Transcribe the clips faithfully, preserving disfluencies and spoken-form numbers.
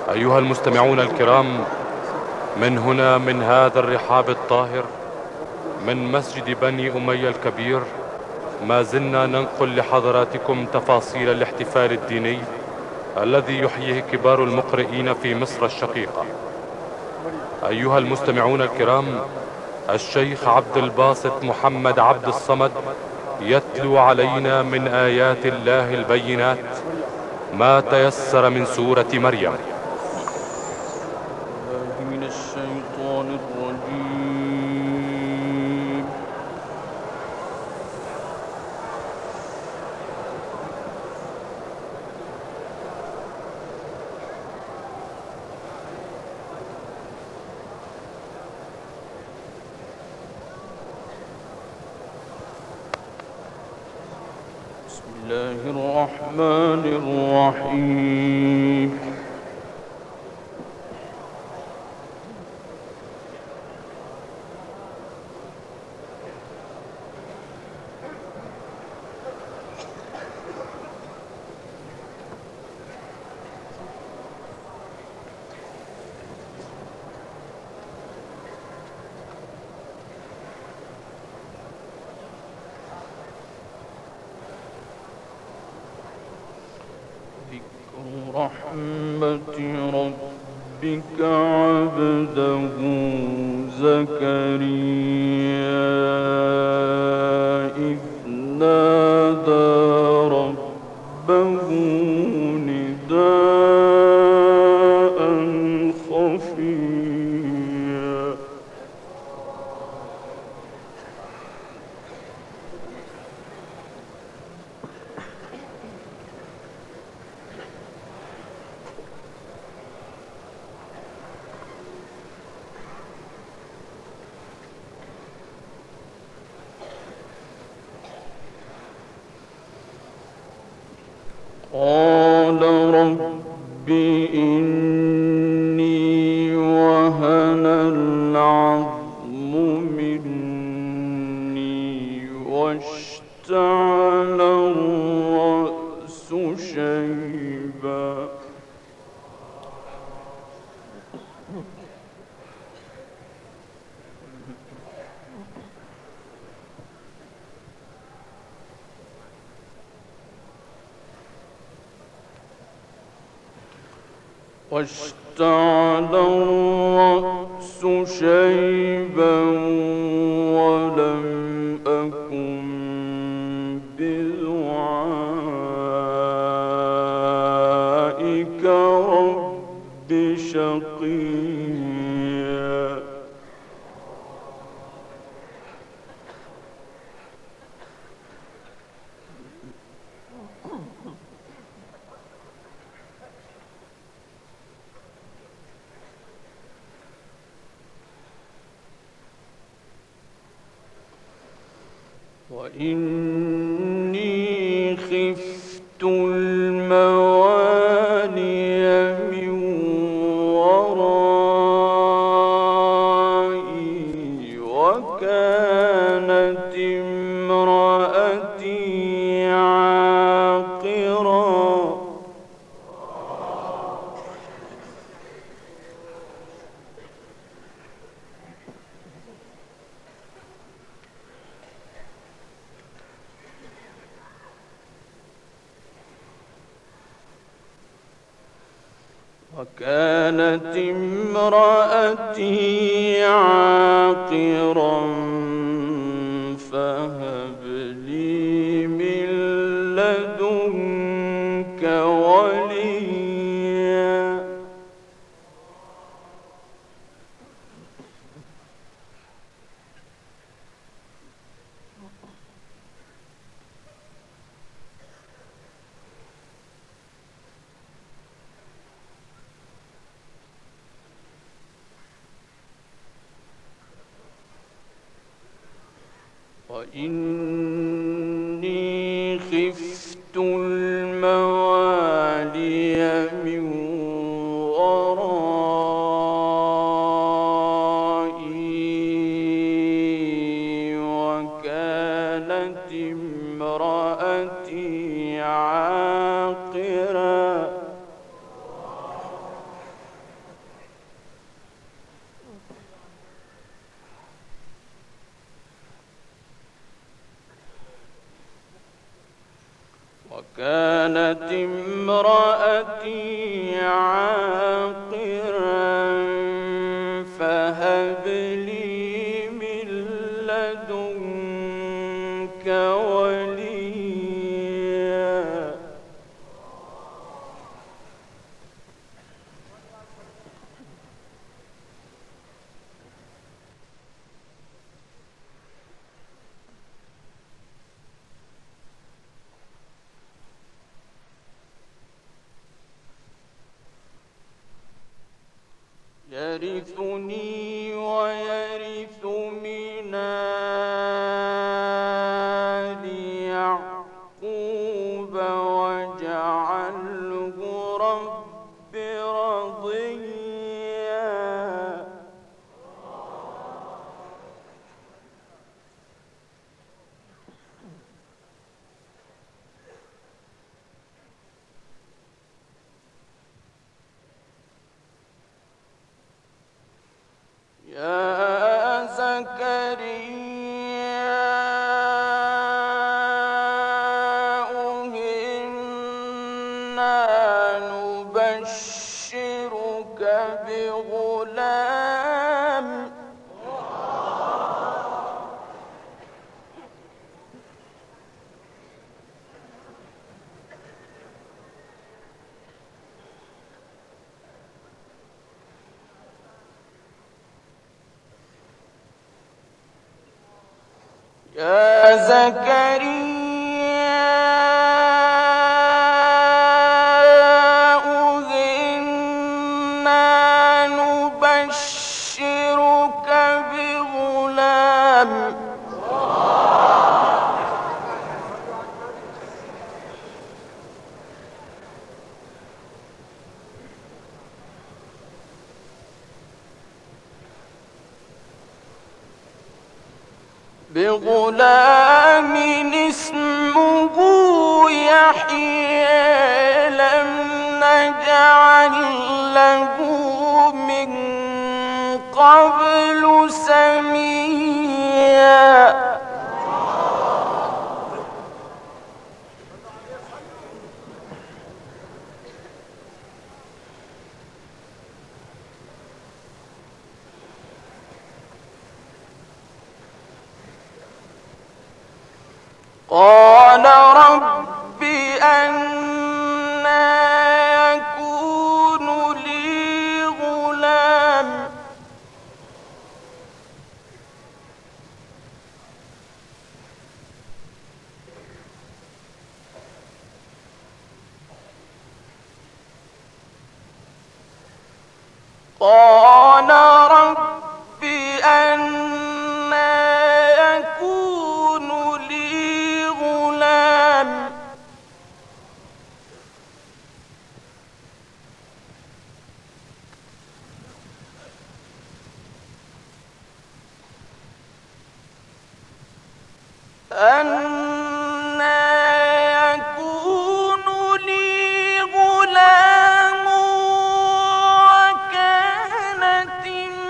أيها المستمعون الكرام، من هنا من هذا الرحاب الطاهر من مسجد بني أمية الكبير، ما زلنا ننقل لحضراتكم تفاصيل الاحتفال الديني الذي يحييه كبار المقرئين في مصر الشقيقة. أيها المستمعون الكرام، الشيخ عبد الباسط محمد عبد الصمد يتلو علينا من آيات الله البينات ما تيسر من سورة مريم. من الشيطان الرجيم. بسم الله الرحمن الرحيم. رحمة ربك عبده زكريا إذ نادى ربه نداء خفيا. قال رب إني وهن العظم مني واشتعل الرأس شيبا. واشتعل الرأس شيبا ولم أكن بدعائك رب شقيا. وإني خفت الموالي من ورائي وكانت امرأتي عاقرا. وكانت امرأتي عاقرا فهب لي من لدنك وليا. وإني خفت الموالي من ورائي وكانت امرأتي عاقرا وكانت امرأتي عاقرا فهب لي من لدنك وليا يرثني ويرث من آل يعقوب واجعله رب رضيا يا زكريا إنا نبشرك بغلام يا زكريا إنا نبشرك بغلام بغلام اسمه يحيى لم نجعل له من قبل سميا قال رب أنى يكون لي غلام قال رب أنى يكون لي غلام أنى يكون لي غلام وكانت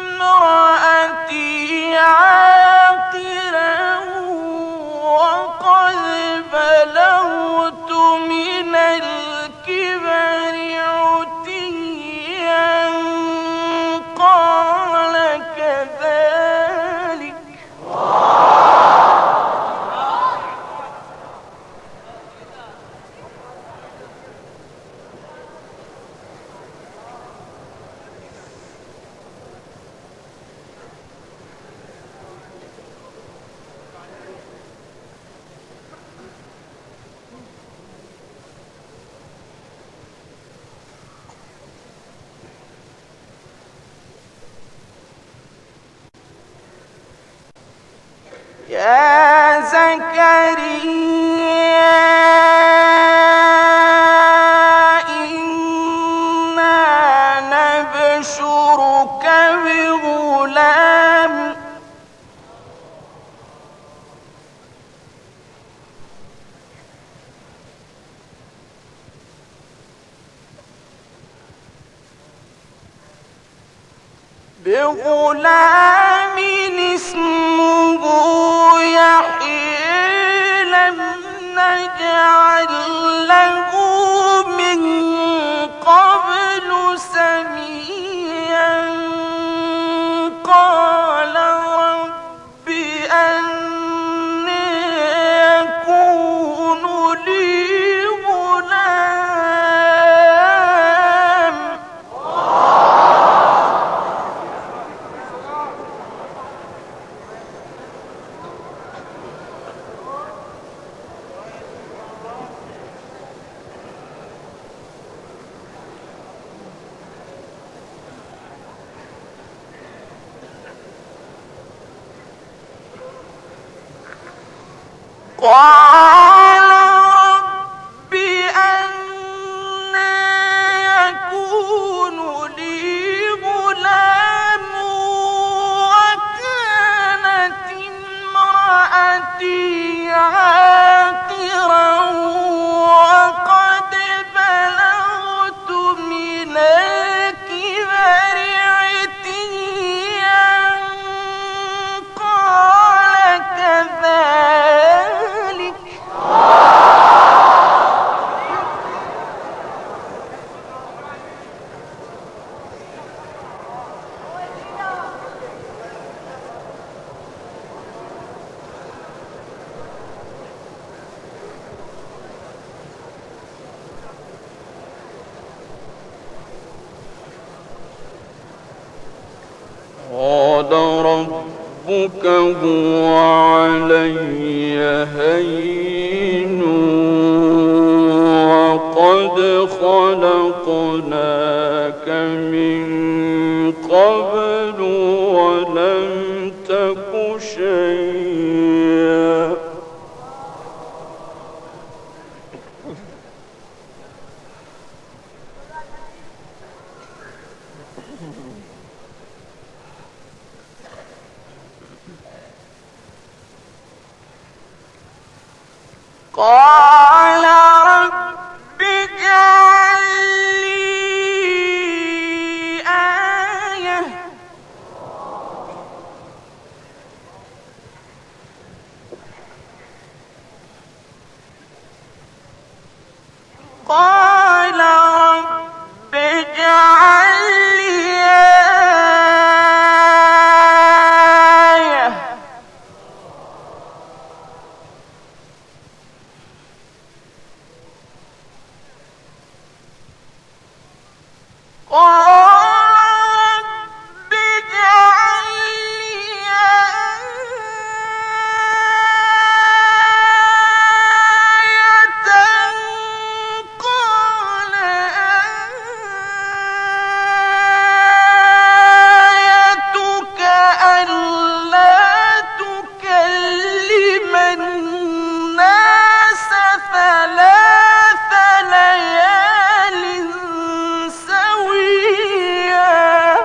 امرأتي عاقرا وقد بلغت من الكبر عتيا قال كذلك يا زكريا إنا نبشرك بغلام بغلام اسمه يحيى لم نجعل له من قبل سميا قال رب أنى يكون لي غلام قال رب أنى يكون لي غلام وكانت امرأتي عاقرا وقد بلغت من الكبر عتيا قال كذلك قال ربك هو علي هين وقد خلقناك من قبل ولم تك شيئا قال رب اجعل لي آية قال رب اجعل لي آية قال رب اجعل لي آية قال آيتك ألا تكلم الناس ثلاث ليال سويا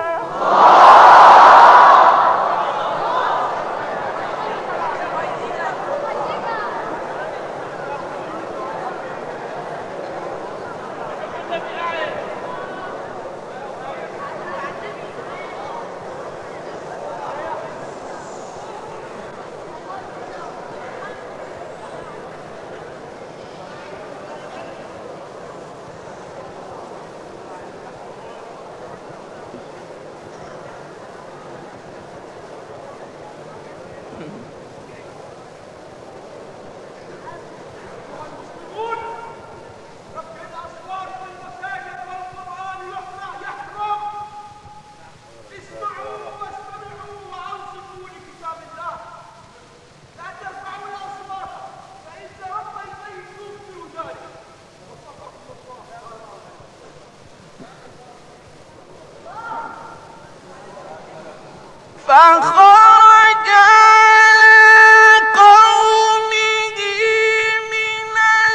فخرج على قومه من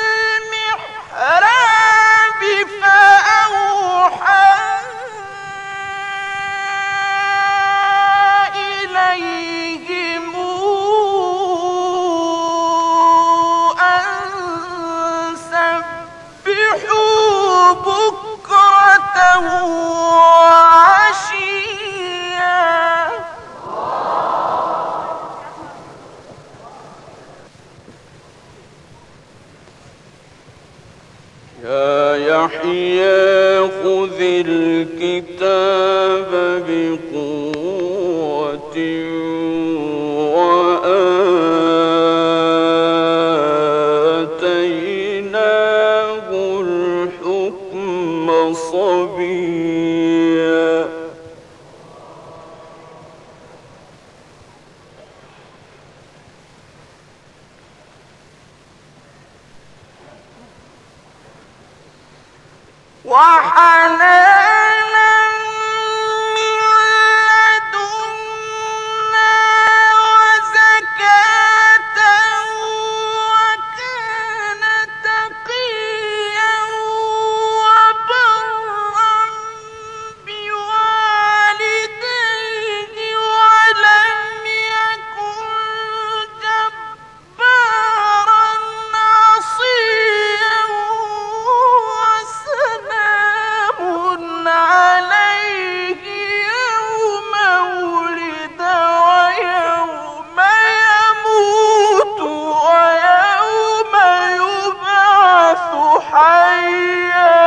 المحراب فأوحى إليهم أن سبحوا بكرة وعشيا خذ الكتاب بقوة وآتيناه الحكم صبيا وحنانا من لدنا وزكاة وكان تقيا وبرا بوالديه ولم يكن جبارا عصيا وسلام عليه يوم ولد ويوم يموت ويوم يبعث حيا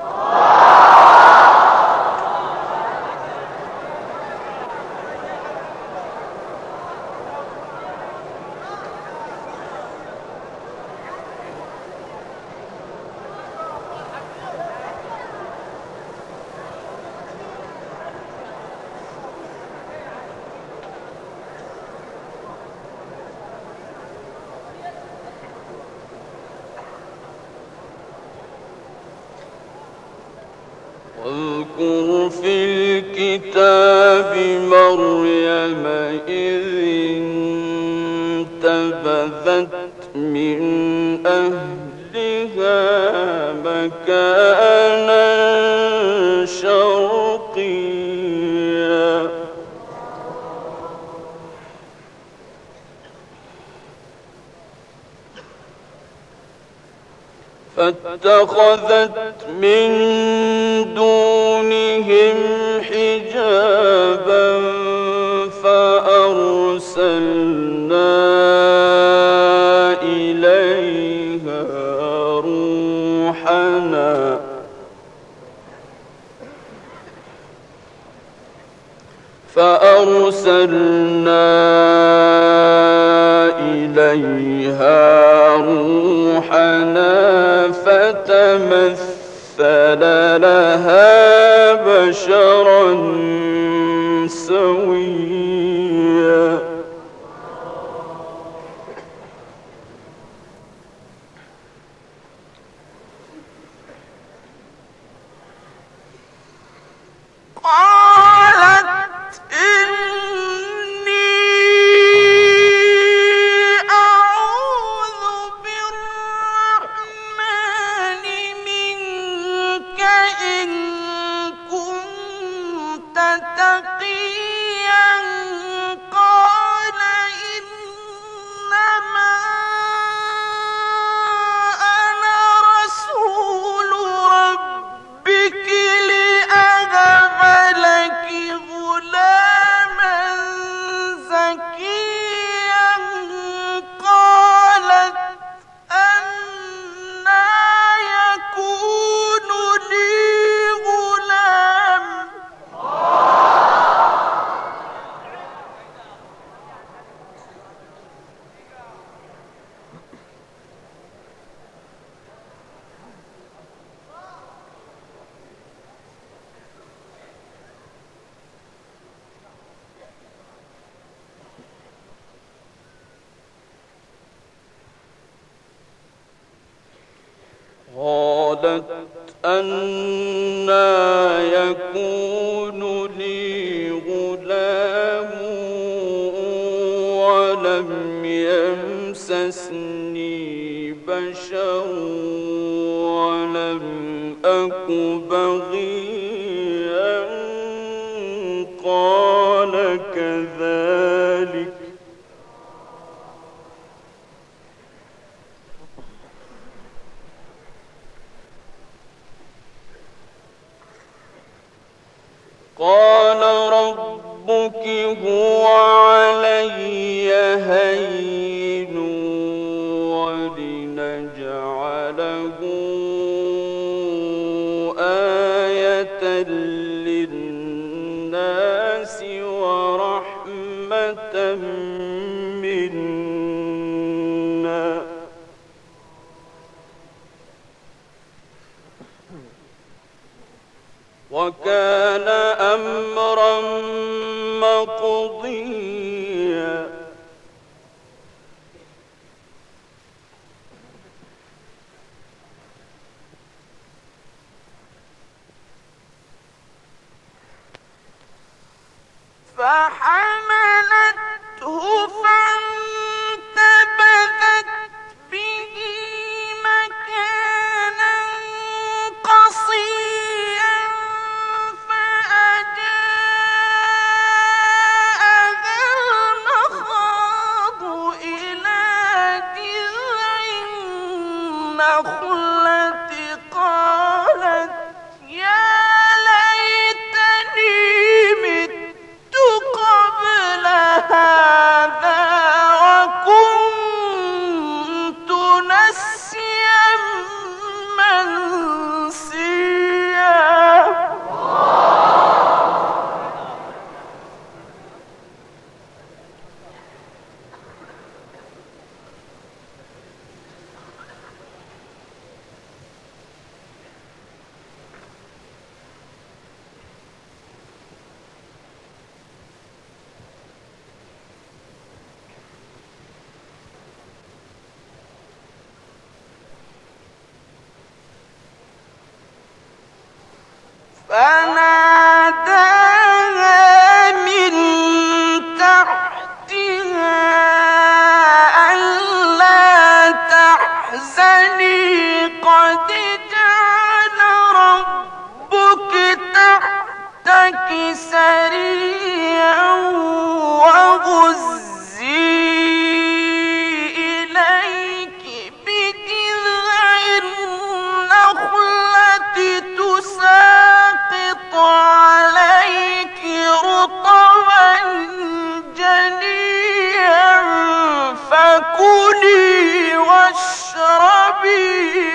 واذكر في الكتاب مريم إذ انتبذت من أهلها مكانا شرقيا فاتخذت من دونهم حجابا فأرسلنا إليها روحنا فأرسلنا إليها روحنا فتمثل لها بشرا سويا قالت إني أعوذ بالرحمن منك إن كنت تقيا قال إنما أنا رسول ربك لأهب لك غلاما زكيا قالت أنى يكون لي غلام قالت أنى يكون لي غلام ولم يمسسني بشر ولم أك بغيا قال كذلك قال ربك هو علي هين ولنجعله آية للناس ورحمة منا وكان أمرا مقضيا. فحملته فانتبذت به مكانا قصيا فأجاءها المخاض إلى جذع النخلة قالت يا ليتني مت قبل هذا وكنت نسيا منسيا. فناداها من تحتها ألا تحزني قد جعل ربك تحتك سريا وهزي إليك بجذع النخلة تساقط عليك رطبا جنيا فكلي واشربي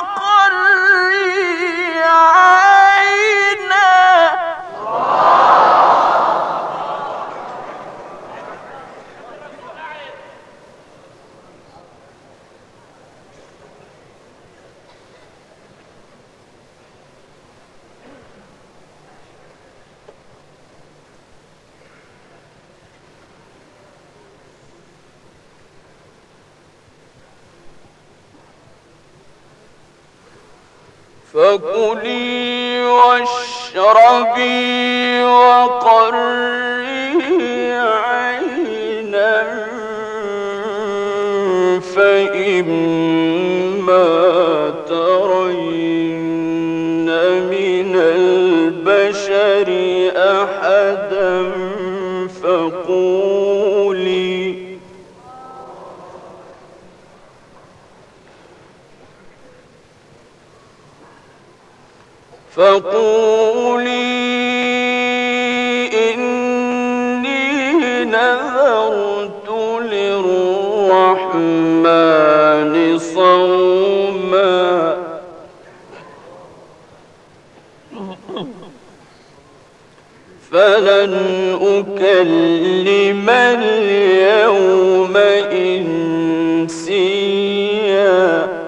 وقري عينا. فكلي واشربي وقري عينا فإما ترين من البشر أحدا فقولي فقولي إني نذرت للرحمن صوما فلن أكلم اليوم إنسيا.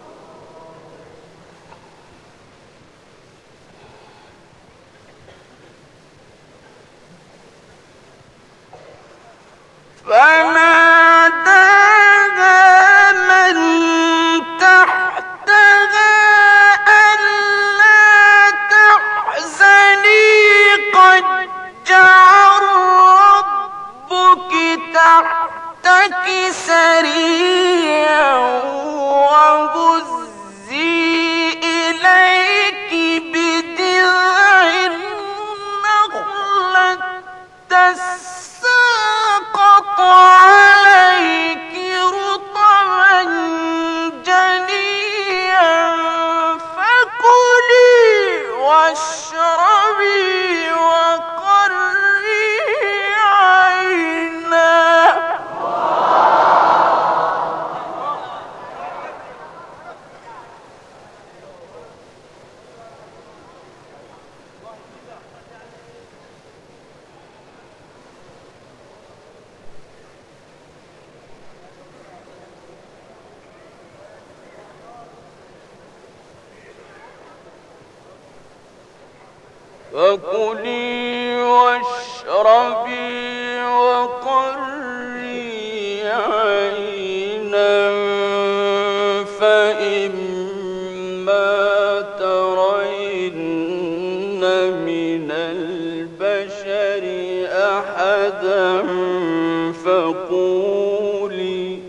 فناداها من تحتها ألا تحزني قد جعل ربك تحتك سريا وهزي إليك بجذع النخلة تساقط عليك رطبا جنيا فكلي واشربي وقري عينا. فكلي واشربي وقري عينا فإما ترين من البشر أحدا فقولي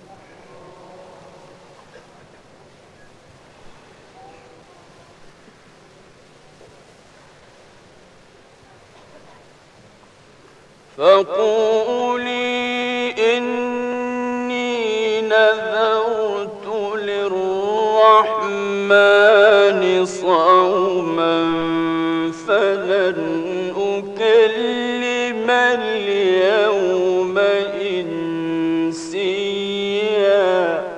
فقولي إني نذرت للرحمن صوما فلن أكلم اليوم إنسيا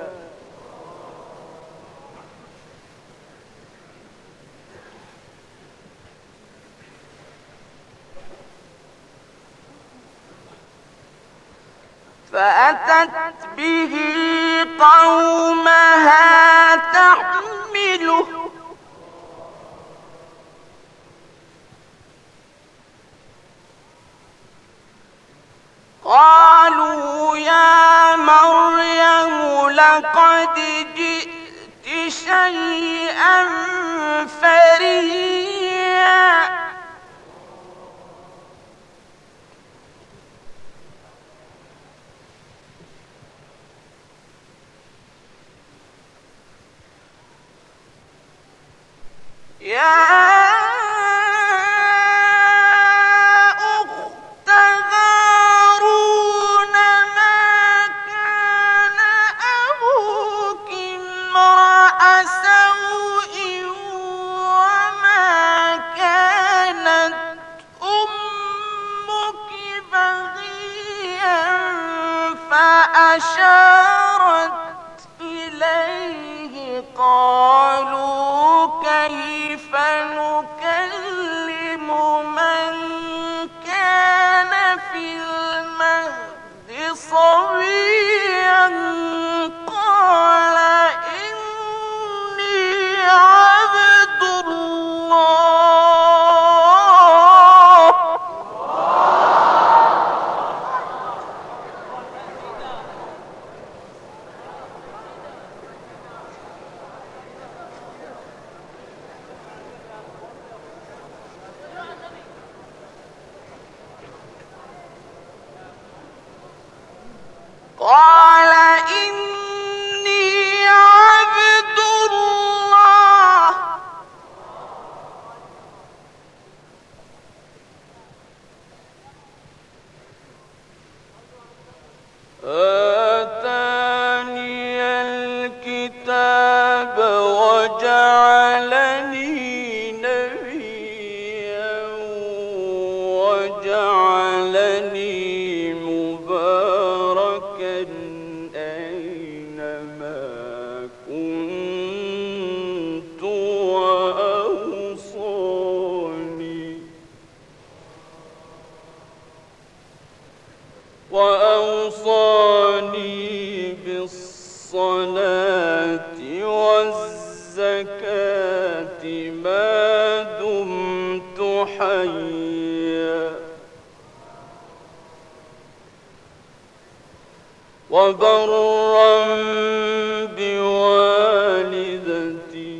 فأتت به قومها تحمله قالوا يا مريم لقد جئت شيئا فريا يا أخت هارون ما كان أبوك امرأ سوء وما كانت أمك بغيا فأشارت إليه قالوا كيف نكلم من كان في المهد صبيا قال إني عبد الله قال إني عبد الله آتاني الكتاب وجعلني نبيا وجعلني مباركا أينما كنت وأوصاني وأوصاني بالصلاة والزكاة ما دمت حيا وبرا بوالدتي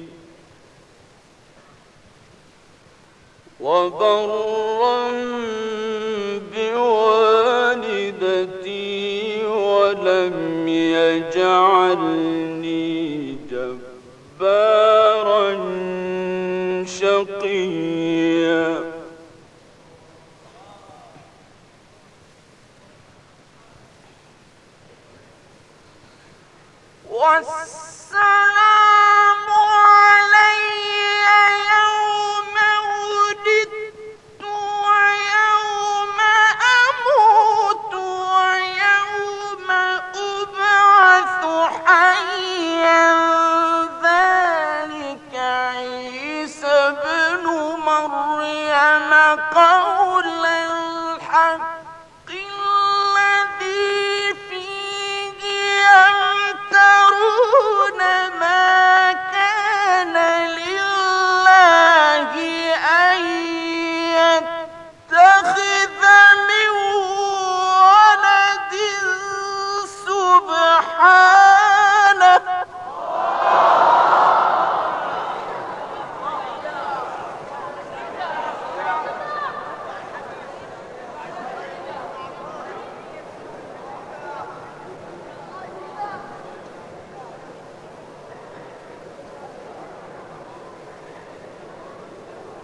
وبرا بوالدتي ولم يجعلني جبارا شقيا والسلام علي يوم ولدت ويوم أموت ويوم أبعث حيا ذلك عيسى ابن مريم قول الحق الذي فيه يمترون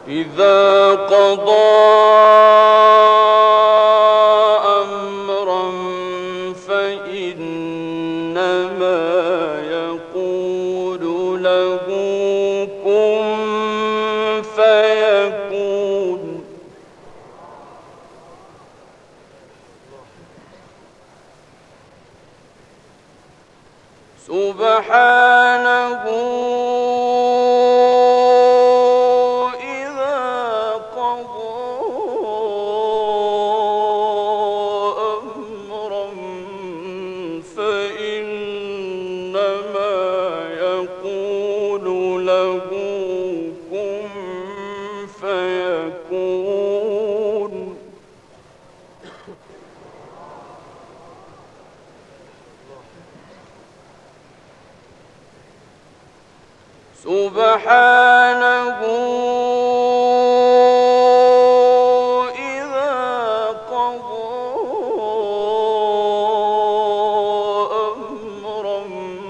إذا قضى أمرا فإنما يقول له كن فيكون. سبحانه إذا قضى أمرا فإنما يقول له كن فيكون. سبحانه إذا قضى أمرا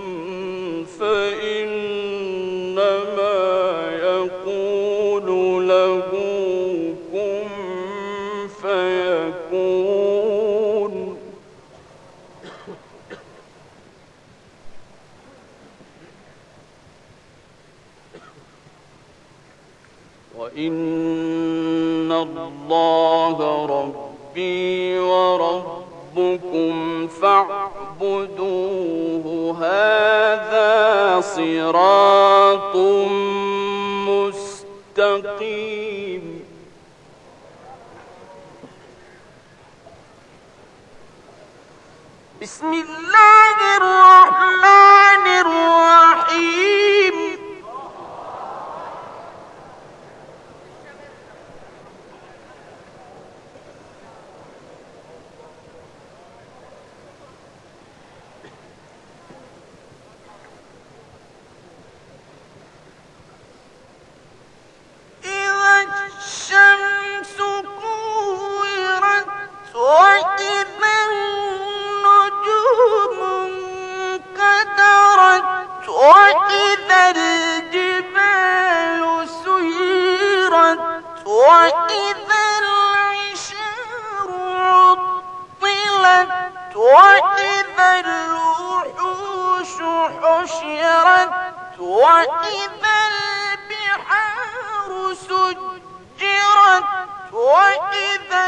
فإنما يقول له كن فيكون. وإن الله ربي وربكم فاعبدوه هذا صراط مستقيم. بسم الله الرحمن الرحيم. الشمس كورت وإذا النجوم انكدرت وإذا الجبال سيرت وإذا العشار عطلت وإذا الوحوش حشرت وإذا البحار سجرت وإذا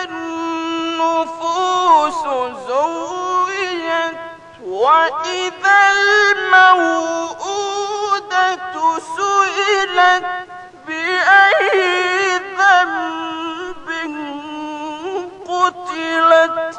النفوس زوجت وإذا الموءودة سئلت بأي ذنب قتلت.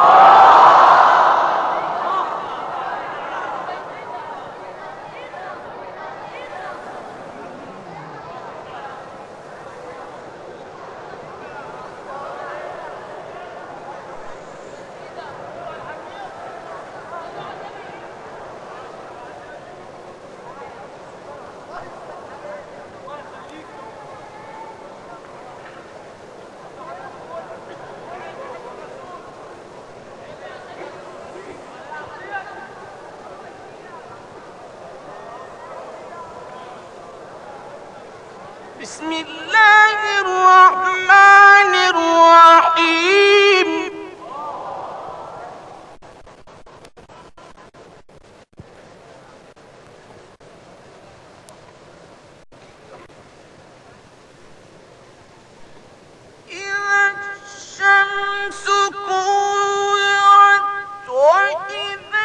بسم الله الرحمن الرحيم. إذا الشمس كورت وإذا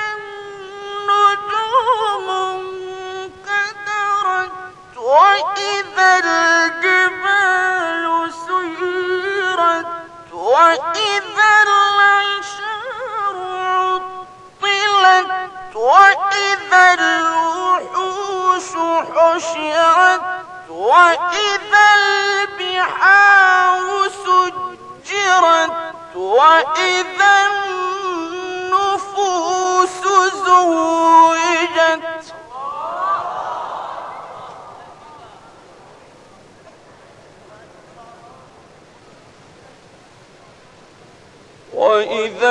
النجوم انكدرت وإذا الجبال سيرت وإذا العشار عطلت وإذا الوحوش حشرت وإذا البحار سجرت وإذا النفوس زوجت. وإذا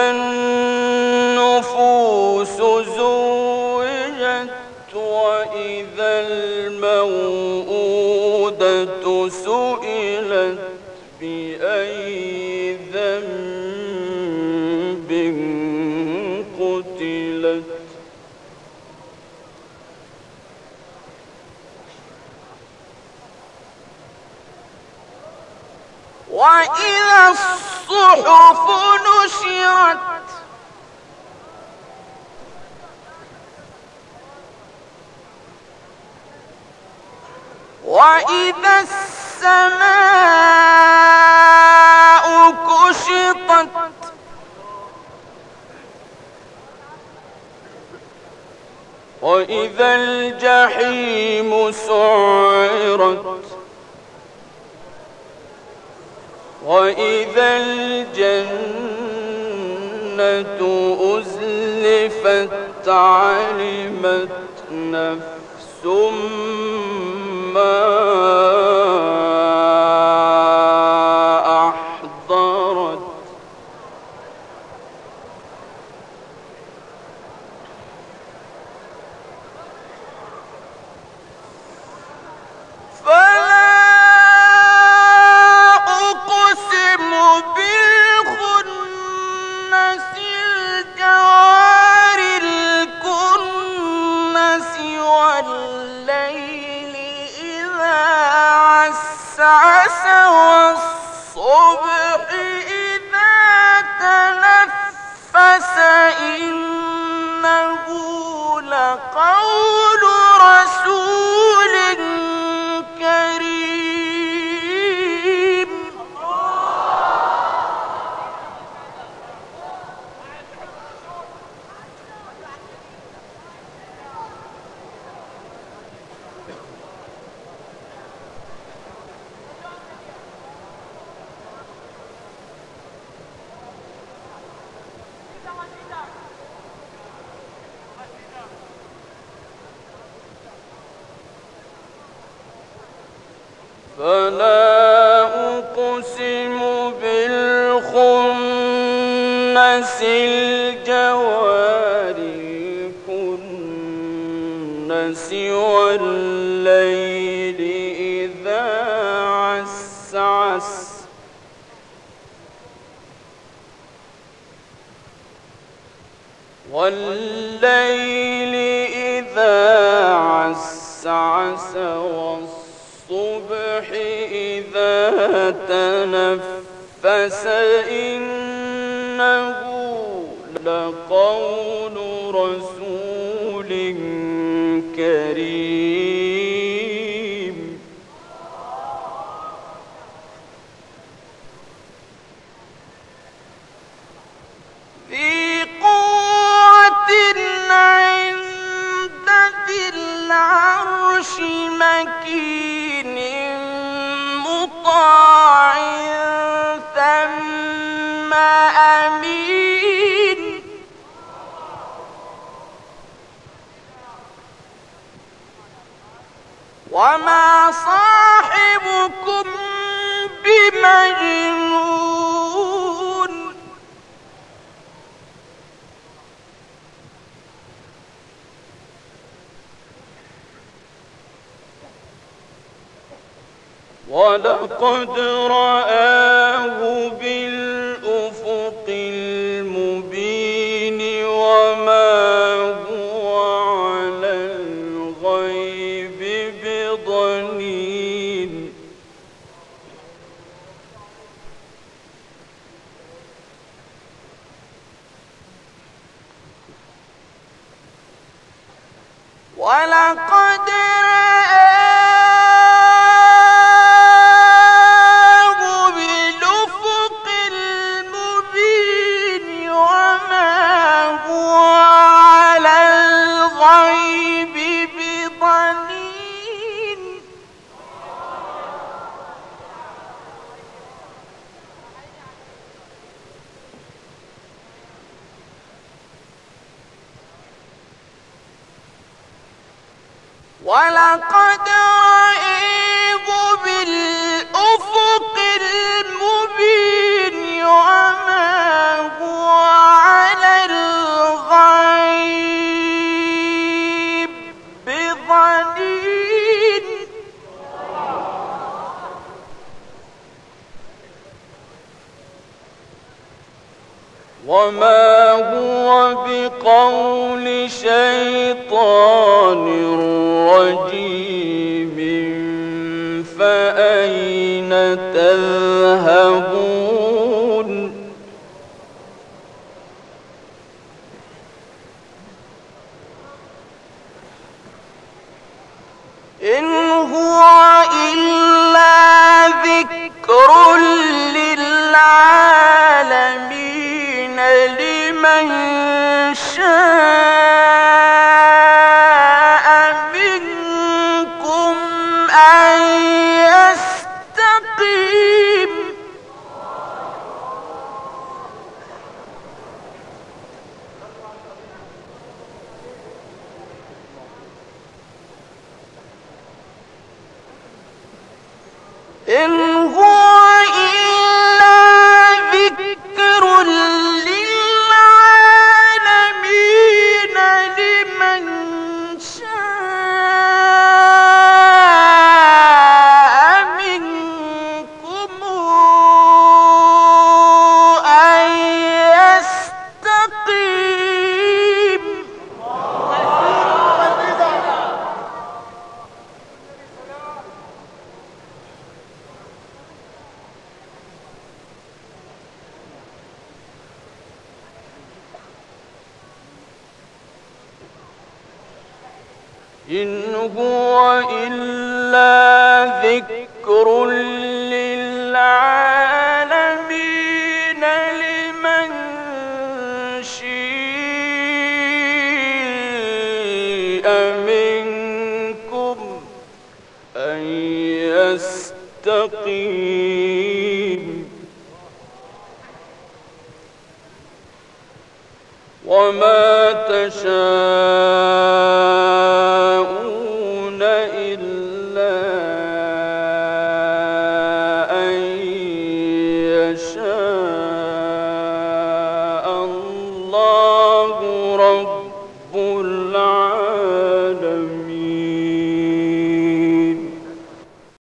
النفوس زوجت وإذا الموءودة سئلت بأي ذنب قتلت وإذا الصحف نشرت وإذا السماء كشطت وإذا الجحيم سعرت وإذا الجنة أزلفت علمت نفس ما أحضرت والصبح إذا تنفس إنه لقول رسول كريم. فلا أقسم بالخنس الجوار الكنس والليل إذا عسعس والليل إذا عسعس والصبح إذا تنفس إنه لقول رسول كريم. ذي قوة عند ذي العرش مكين مطاع ثم أمين. وما صاحبكم بمجنون. ولقد رآه بالأفق المبين وما هو على الغيب بضنين. ولقد ولقد رآه بالأفق المبين وما هو على الغيب بضنين. وما هو بقول شيطان رجيم فأين تذهبون إن هو إلا ذكر للعالمين لمن شاء منكم أن يستقيم إن هو إلا ذكر للعالمين لمن شاء منكم أن يستقيم إن هو إلا ذكر للعالمين لمن شاء منكم أن يستقيم وما تشاءون إلا أن يشاء الله رب العالمين.